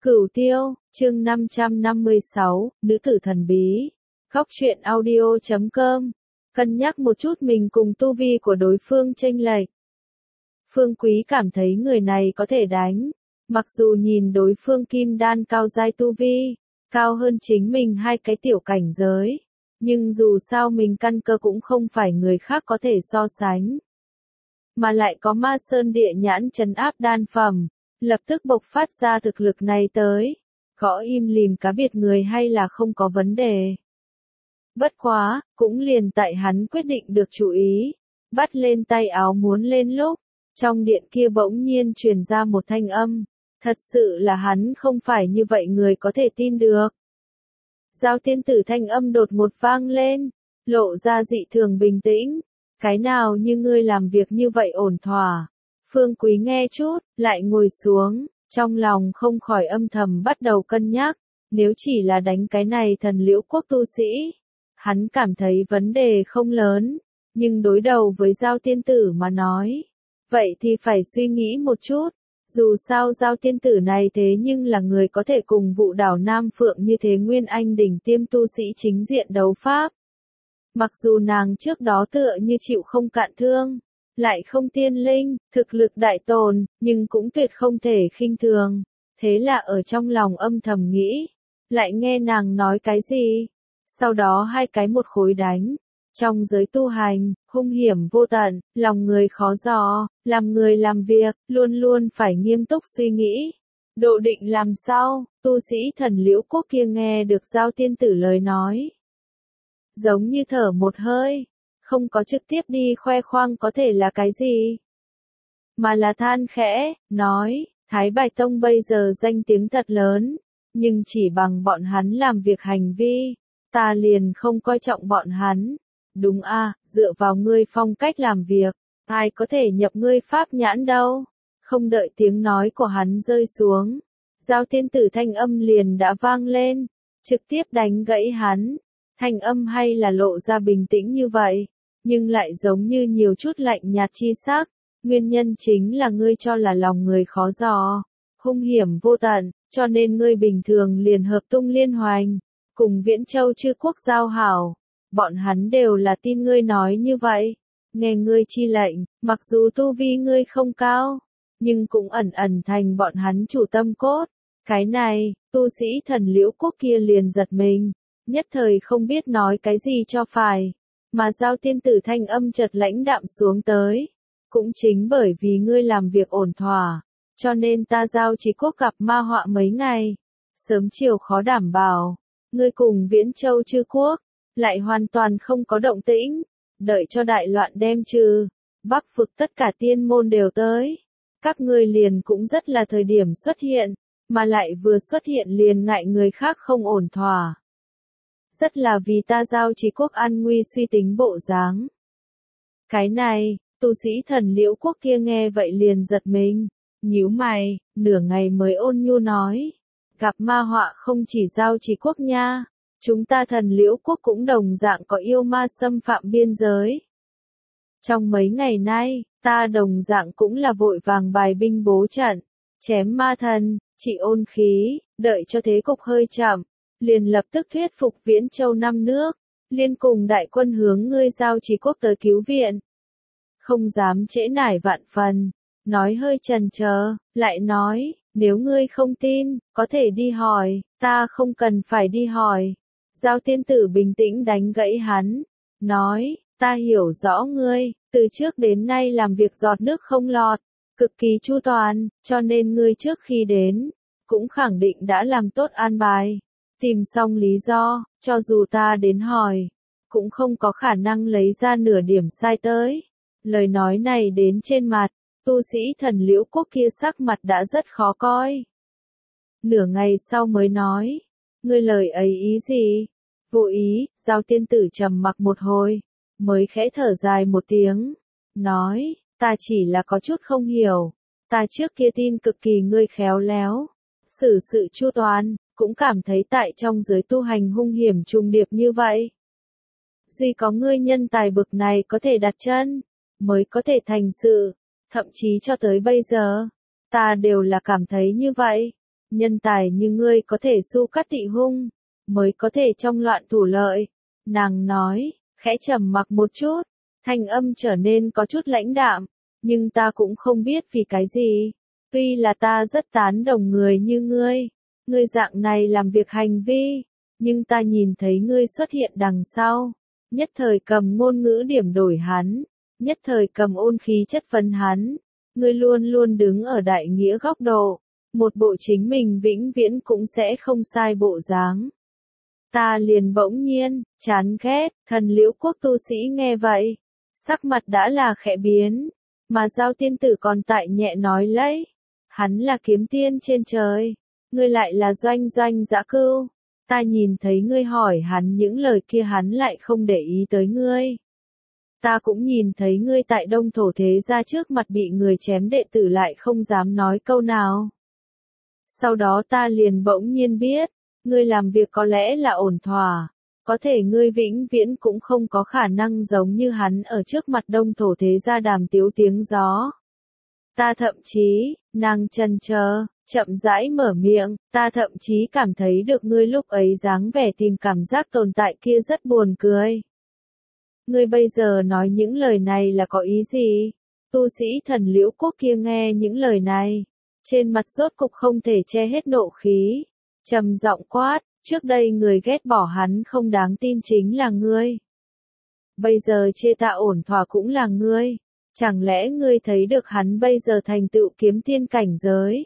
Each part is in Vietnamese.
Cửu Tiêu, chương 556, Nữ tử thần bí. Góc truyện audio.com. Cân nhắc một chút mình cùng tu vi của đối phương chênh lệch. Phương Quý cảm thấy người này có thể đánh. Mặc dù nhìn đối phương kim đan cao giai tu vi, cao hơn chính mình 2 cái tiểu cảnh giới. Nhưng dù sao mình căn cơ cũng không phải người khác có thể so sánh. Mà lại có Ma Sơn Địa Nhãn trấn áp đan phẩm. Lập tức bộc phát ra thực lực này tới. Gõ im lìm cá biệt người hay là không có vấn đề. Bất quá, cũng liền tại hắn quyết định được chú ý. Bắt lên tay áo muốn lên lúc. Trong điện kia bỗng nhiên truyền ra một thanh âm. Thật sự là hắn không phải như vậy người có thể tin được. Giao tiên tử thanh âm đột ngột vang lên. Lộ ra dị thường bình tĩnh. Cái nào như ngươi làm việc như vậy ổn thỏa. Phương Quý nghe chút, lại ngồi xuống, trong lòng không khỏi âm thầm bắt đầu cân nhắc, nếu chỉ là đánh cái này thần Liễu quốc tu sĩ, hắn cảm thấy vấn đề không lớn, nhưng đối đầu với Giao tiên tử mà nói, vậy thì phải suy nghĩ một chút, dù sao Giao tiên tử này thế nhưng là người có thể cùng Vụ Đảo Nam Phượng như thế Nguyên Anh đỉnh tiêm tu sĩ chính diện đấu pháp. Mặc dù nàng trước đó tựa như chịu không cạn thương, lại không tiên linh, thực lực đại tồn, nhưng cũng tuyệt không thể khinh thường. Thế là ở trong lòng âm thầm nghĩ, lại nghe nàng nói cái gì? Sau đó 2 cái một khối đánh. Trong giới tu hành, hung hiểm vô tận, lòng người khó dò, làm người làm việc, luôn luôn phải nghiêm túc suy nghĩ. Độ định làm sao, tu sĩ thần Liễu quốc kia nghe được Giao tiên tử lời nói. Giống như thở một hơi. Không có trực tiếp đi khoe khoang có thể là cái gì. Mà là than khẽ, nói, Thái Bạch Tông bây giờ danh tiếng thật lớn, nhưng chỉ bằng bọn hắn làm việc hành vi, ta liền không coi trọng bọn hắn. Đúng a, dựa vào ngươi phong cách làm việc, ai có thể nhập ngươi pháp nhãn đâu. Không đợi tiếng nói của hắn rơi xuống, Giao tiên tử thanh âm liền đã vang lên, trực tiếp đánh gãy hắn. Thanh âm hay là lộ ra bình tĩnh như vậy, nhưng lại giống như nhiều chút lạnh nhạt chi sắc. Nguyên nhân chính là ngươi cho là lòng người khó dò, hung hiểm vô tận, cho nên ngươi bình thường liền hợp tung liên hoành, cùng Viễn Châu Chư quốc giao hảo. Bọn hắn đều là tin ngươi nói như vậy, nghe ngươi chi lệnh, mặc dù tu vi ngươi không cao, nhưng cũng ẩn ẩn thành bọn hắn chủ tâm cốt. Cái này, tu sĩ thần Liễu quốc kia liền giật mình, nhất thời không biết nói cái gì cho phải. Mà Giao tiên tử thanh âm chợt lãnh đạm xuống tới. Cũng chính bởi vì ngươi làm việc ổn thỏa, cho nên ta Giao Chỉ quốc gặp ma họa mấy ngày. Sớm chiều khó đảm bảo, ngươi cùng Viễn Châu Chư quốc, lại hoàn toàn không có động tĩnh. Đợi cho đại loạn đem trừ, Bắc vực tất cả tiên môn đều tới. Các ngươi liền cũng rất là thời điểm xuất hiện, mà lại vừa xuất hiện liền ngại người khác không ổn thỏa. Rất là vì ta Giao Chỉ quốc an nguy suy tính bộ dáng. Cái này, tu sĩ thần Liễu quốc kia nghe vậy liền giật mình, nhíu mày, nửa ngày mới ôn nhu nói. Gặp ma họa không chỉ Giao Chỉ quốc nha, chúng ta thần Liễu quốc cũng đồng dạng có yêu ma xâm phạm biên giới. Trong mấy ngày nay, ta đồng dạng cũng là vội vàng bài binh bố trận, chém ma thần, trị ôn khí, đợi cho thế cục hơi chậm. Liền lập tức thuyết phục Viễn Châu 5 nước, liên cùng đại quân hướng ngươi Giao Chỉ quốc tới cứu viện. Không dám trễ nải vạn phần, nói hơi chần chờ, lại nói, nếu ngươi không tin, có thể đi hỏi, ta không cần phải đi hỏi. Giao tiên tử bình tĩnh đánh gãy hắn, nói, ta hiểu rõ ngươi, từ trước đến nay làm việc giọt nước không lọt, cực kỳ chu toàn, cho nên ngươi trước khi đến, cũng khẳng định đã làm tốt an bài. Tìm xong lý do, cho dù ta đến hỏi, cũng không có khả năng lấy ra nửa điểm sai tới. Lời nói này đến trên mặt, tu sĩ thần Liễu quốc kia sắc mặt đã rất khó coi. Nửa ngày sau mới nói, ngươi lời ấy ý gì? Vô ý, Giao tiên tử trầm mặc một hồi, mới khẽ thở dài một tiếng, nói, ta chỉ là có chút không hiểu, ta trước kia tin cực kỳ ngươi khéo léo, xử sự chu toàn. Cũng cảm thấy tại trong giới tu hành hung hiểm trùng điệp như vậy. Duy có ngươi nhân tài bực này có thể đặt chân, mới có thể thành sự, thậm chí cho tới bây giờ, ta đều là cảm thấy như vậy. Nhân tài như ngươi có thể su cắt tị hung, mới có thể trong loạn thủ lợi. Nàng nói, khẽ trầm mặc một chút, thanh âm trở nên có chút lãnh đạm, nhưng ta cũng không biết vì cái gì. Tuy là ta rất tán đồng người như ngươi dạng này làm việc hành vi, nhưng ta nhìn thấy ngươi xuất hiện đằng sau, nhất thời cầm ngôn ngữ điểm đổi hắn, nhất thời cầm ôn khí chất vấn hắn, ngươi luôn luôn đứng ở đại nghĩa góc độ, một bộ chính mình vĩnh viễn cũng sẽ không sai bộ dáng. Ta liền bỗng nhiên, chán ghét, Thần Liễu Quốc tu sĩ nghe vậy, sắc mặt đã là khẽ biến, mà Giao tiên tử còn tại nhẹ nói lấy, hắn là kiếm tiên trên trời, ngươi lại là doanh doanh dã cưu, ta nhìn thấy ngươi hỏi hắn những lời kia hắn lại không để ý tới ngươi. Ta cũng nhìn thấy ngươi tại Đông Thổ Thế Gia trước mặt bị người chém đệ tử lại không dám nói câu nào. Sau đó ta liền bỗng nhiên biết, ngươi làm việc có lẽ là ổn thỏa, có thể ngươi vĩnh viễn cũng không có khả năng giống như hắn ở trước mặt Đông Thổ Thế Gia đàm tiếu tiếng gió. Ta thậm chí, nàng chần chờ, chậm rãi mở miệng, ta thậm chí cảm thấy được ngươi lúc ấy dáng vẻ tìm cảm giác tồn tại kia rất buồn cười. Ngươi bây giờ nói những lời này là có ý gì? Tu sĩ Thần Liễu Quốc kia nghe những lời này, trên mặt rốt cục không thể che hết nộ khí, trầm giọng quát, trước đây người ghét bỏ hắn không đáng tin chính là ngươi. Bây giờ chê ta ổn thỏa cũng là ngươi, chẳng lẽ ngươi thấy được hắn bây giờ thành tựu kiếm tiên cảnh giới?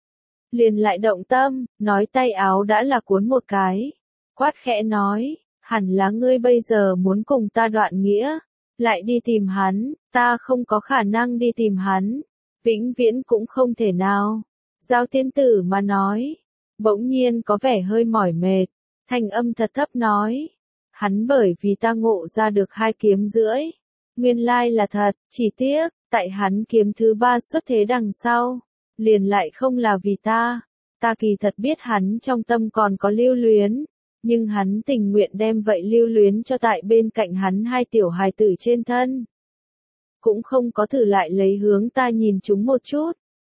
Liền lại động tâm, nói tay áo đã là cuốn một cái, quát khẽ nói, hẳn là ngươi bây giờ muốn cùng ta đoạn nghĩa, lại đi tìm hắn, ta không có khả năng đi tìm hắn, vĩnh viễn cũng không thể nào. Giao tiên tử mà nói, bỗng nhiên có vẻ hơi mỏi mệt, thanh âm thật thấp nói, hắn bởi vì ta ngộ ra được 2 kiếm rưỡi, nguyên lai là thật, chỉ tiếc, tại hắn kiếm thứ 3 xuất thế đằng sau, liền lại không là vì ta kỳ thật biết hắn trong tâm còn có lưu luyến, nhưng hắn tình nguyện đem vậy lưu luyến cho tại bên cạnh hắn 2 tiểu hài tử trên thân. Cũng không có thử lại lấy hướng ta nhìn chúng một chút.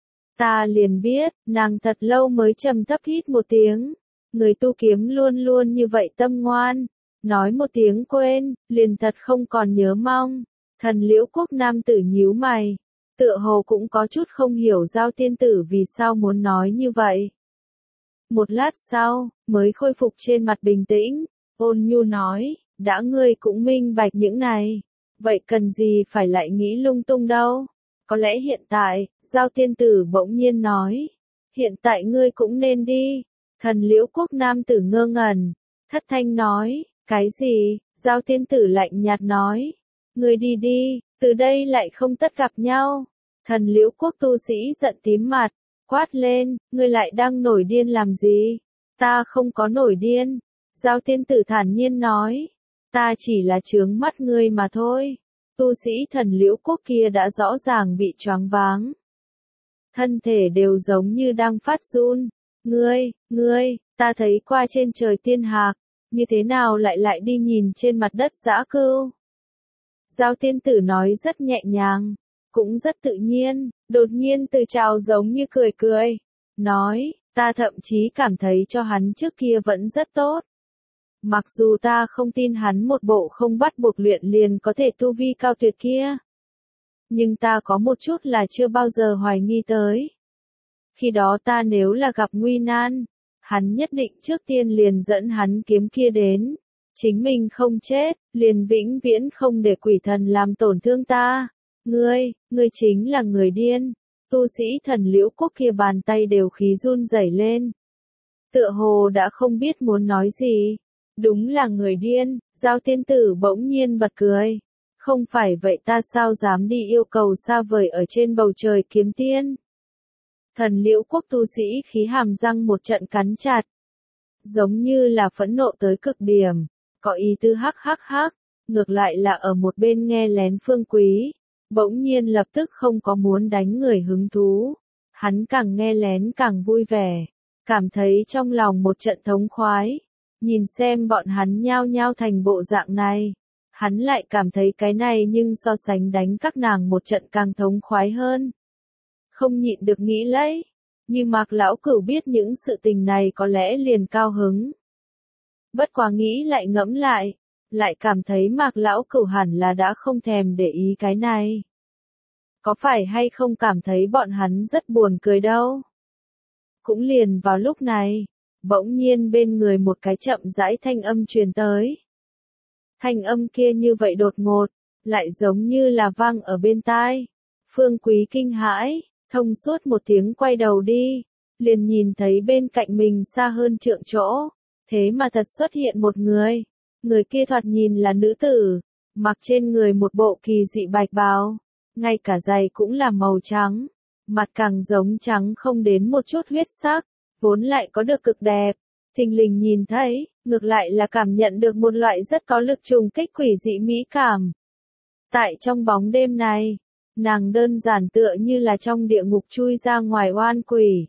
Ta liền biết, nàng thật lâu mới trầm thấp hít một tiếng. Người tu kiếm luôn luôn như vậy tâm ngoan. Nói một tiếng quên, liền thật không còn nhớ mong. Thần Liễu Quốc nam tử nhíu mày. Tựa hồ cũng có chút không hiểu Giao tiên tử vì sao muốn nói như vậy. Một lát sau, mới khôi phục trên mặt bình tĩnh. Ôn nhu nói, đã ngươi cũng minh bạch những này. Vậy cần gì phải lại nghĩ lung tung đâu? Có lẽ hiện tại, Giao tiên tử bỗng nhiên nói. Hiện tại ngươi cũng nên đi. Thần Liễu Quốc nam tử ngơ ngẩn. Thất thanh nói, cái gì? Giao tiên tử lạnh nhạt nói. Ngươi đi đi, từ đây lại không tất gặp nhau. Thần Liễu Quốc tu sĩ giận tím mặt, quát lên, ngươi lại đang nổi điên làm gì? Ta không có nổi điên. Giao tiên tử thản nhiên nói. Ta chỉ là chướng mắt ngươi mà thôi. Tu sĩ Thần Liễu Quốc kia đã rõ ràng bị choáng váng. Thân thể đều giống như đang phát run. Ngươi, ta thấy qua trên trời tiên hạc, như thế nào lại đi nhìn trên mặt đất dã cưu? Giao tiên tử nói rất nhẹ nhàng, cũng rất tự nhiên, đột nhiên từ trào giống như cười. Nói, ta thậm chí cảm thấy cho hắn trước kia vẫn rất tốt. Mặc dù ta không tin hắn một bộ không bắt buộc luyện liền có thể tu vi cao tuyệt kia. Nhưng ta có một chút là chưa bao giờ hoài nghi tới. Khi đó ta nếu là gặp nguy nan, hắn nhất định trước tiên liền dẫn hắn kiếm kia đến. Chính mình không chết, liền vĩnh viễn không để quỷ thần làm tổn thương ta. Ngươi chính là người điên. Tu sĩ Thần Liễu Quốc kia bàn tay đều khí run rẩy lên. Tựa hồ đã không biết muốn nói gì. Đúng là người điên, Giao tiên tử bỗng nhiên bật cười. Không phải vậy ta sao dám đi yêu cầu xa vời ở trên bầu trời kiếm tiên. Thần Liễu Quốc tu sĩ khí hàm răng một trận cắn chặt. Giống như là phẫn nộ tới cực điểm, có ý tư hắc, ngược lại là ở một bên nghe lén Phương Quý. Bỗng nhiên lập tức không có muốn đánh người hứng thú. Hắn càng nghe lén càng vui vẻ, cảm thấy trong lòng một trận thống khoái. Nhìn xem bọn hắn nhao nhao thành bộ dạng này. Hắn lại cảm thấy cái này nhưng so sánh đánh các nàng một trận càng thống khoái hơn. Không nhịn được nghĩ lấy. Nhưng Mạc Lão Cửu biết những sự tình này có lẽ liền cao hứng. Bất quá nghĩ lại ngẫm lại cảm thấy Mạc Lão Cửu hẳn là đã không thèm để ý cái này. Có phải hay không cảm thấy bọn hắn rất buồn cười đâu. Cũng liền vào lúc này, bỗng nhiên bên người một cái chậm rãi thanh âm truyền tới. Thanh âm kia như vậy đột ngột, lại giống như là vang ở bên tai. Phương Quý kinh hãi, thông suốt một tiếng quay đầu đi, liền nhìn thấy bên cạnh mình xa hơn trượng chỗ, thế mà thật xuất hiện một người. Người kia thoạt nhìn là nữ tử, mặc trên người một bộ kỳ dị bạch bào, ngay cả giày cũng là màu trắng, mặt càng giống trắng không đến một chút huyết sắc, vốn lại có được cực đẹp. Thình lình nhìn thấy, ngược lại là cảm nhận được một loại rất có lực trùng kích quỷ dị mỹ cảm. Tại trong bóng đêm này, nàng đơn giản tựa như là trong địa ngục chui ra ngoài oan quỷ.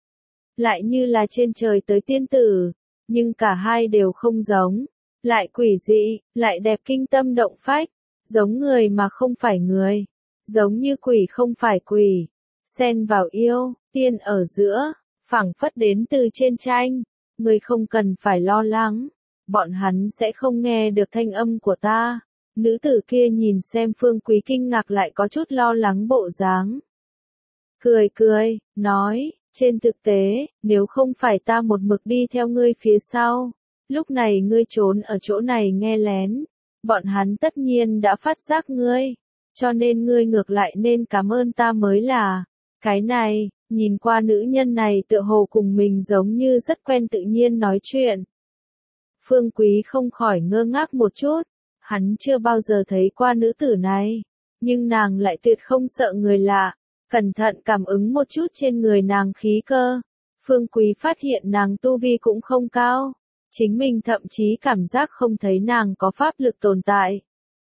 Lại như là trên trời tới tiên tử, nhưng cả hai đều không giống. Lại quỷ dị, lại đẹp kinh tâm động phách, giống người mà không phải người, giống như quỷ không phải quỷ, xen vào yêu, tiên ở giữa, phảng phất đến từ trên tranh, người không cần phải lo lắng, bọn hắn sẽ không nghe được thanh âm của ta. Nữ tử kia nhìn xem Phương Quý kinh ngạc lại có chút lo lắng bộ dáng. Cười cười, nói, trên thực tế, nếu không phải ta một mực đi theo ngươi phía sau, lúc này ngươi trốn ở chỗ này nghe lén, bọn hắn tất nhiên đã phát giác ngươi, cho nên ngươi ngược lại nên cảm ơn ta mới là. Cái này, nhìn qua nữ nhân này tựa hồ cùng mình giống như rất quen tự nhiên nói chuyện. Phương Quý không khỏi ngơ ngác một chút, hắn chưa bao giờ thấy qua nữ tử này, nhưng nàng lại tuyệt không sợ người lạ, cẩn thận cảm ứng một chút trên người nàng khí cơ. Phương Quý phát hiện nàng tu vi cũng không cao. Chính mình thậm chí cảm giác không thấy nàng có pháp lực tồn tại.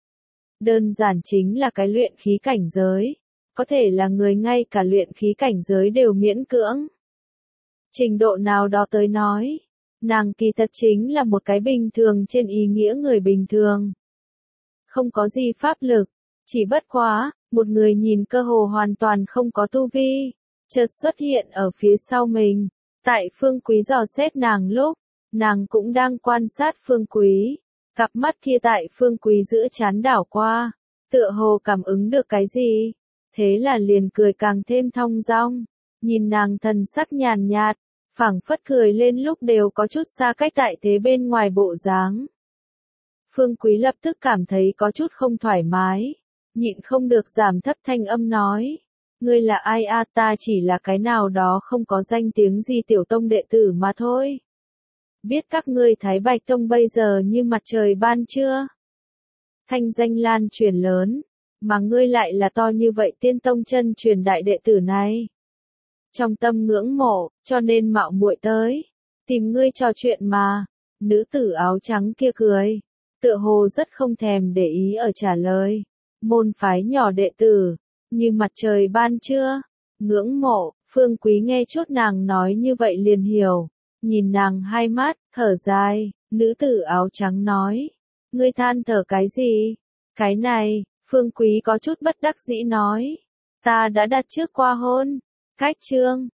Đơn giản chính là cái luyện khí cảnh giới. Có thể là người ngay cả luyện khí cảnh giới đều miễn cưỡng. Trình độ nào đó tới nói, nàng kỳ thật chính là một cái bình thường trên ý nghĩa người bình thường. Không có gì pháp lực, chỉ bất quá, một người nhìn cơ hồ hoàn toàn không có tu vi, chợt xuất hiện ở phía sau mình. Tại Phương Quý dò xét nàng lúc, nàng cũng đang quan sát Phương Quý, cặp mắt kia tại Phương Quý giữa trán đảo qua, tựa hồ cảm ứng được cái gì, thế là liền cười càng thêm thong dong, nhìn nàng thần sắc nhàn nhạt, phảng phất cười lên lúc đều có chút xa cách tại thế bên ngoài bộ dáng. Phương Quý lập tức cảm thấy có chút không thoải mái, nhịn không được giảm thấp thanh âm nói, ngươi là ai a? Ta chỉ là cái nào đó không có danh tiếng gì tiểu tông đệ tử mà thôi. Biết các ngươi Thái Bạch Tông bây giờ như mặt trời ban chưa? Thanh danh lan truyền lớn, mà ngươi lại là to như vậy tiên tông chân truyền đại đệ tử này. Trong tâm ngưỡng mộ, cho nên mạo muội tới, tìm ngươi trò chuyện mà. Nữ tử áo trắng kia cười, tựa hồ rất không thèm để ý ở trả lời. Môn phái nhỏ đệ tử, như mặt trời ban chưa? Ngưỡng mộ, Phương Quý nghe chút nàng nói như vậy liền hiểu. Nhìn nàng hai mắt, thở dài, nữ tử áo trắng nói. Ngươi than thở cái gì? Cái này, Phương Quý có chút bất đắc dĩ nói. Ta đã đặt trước qua hôn. Cách chương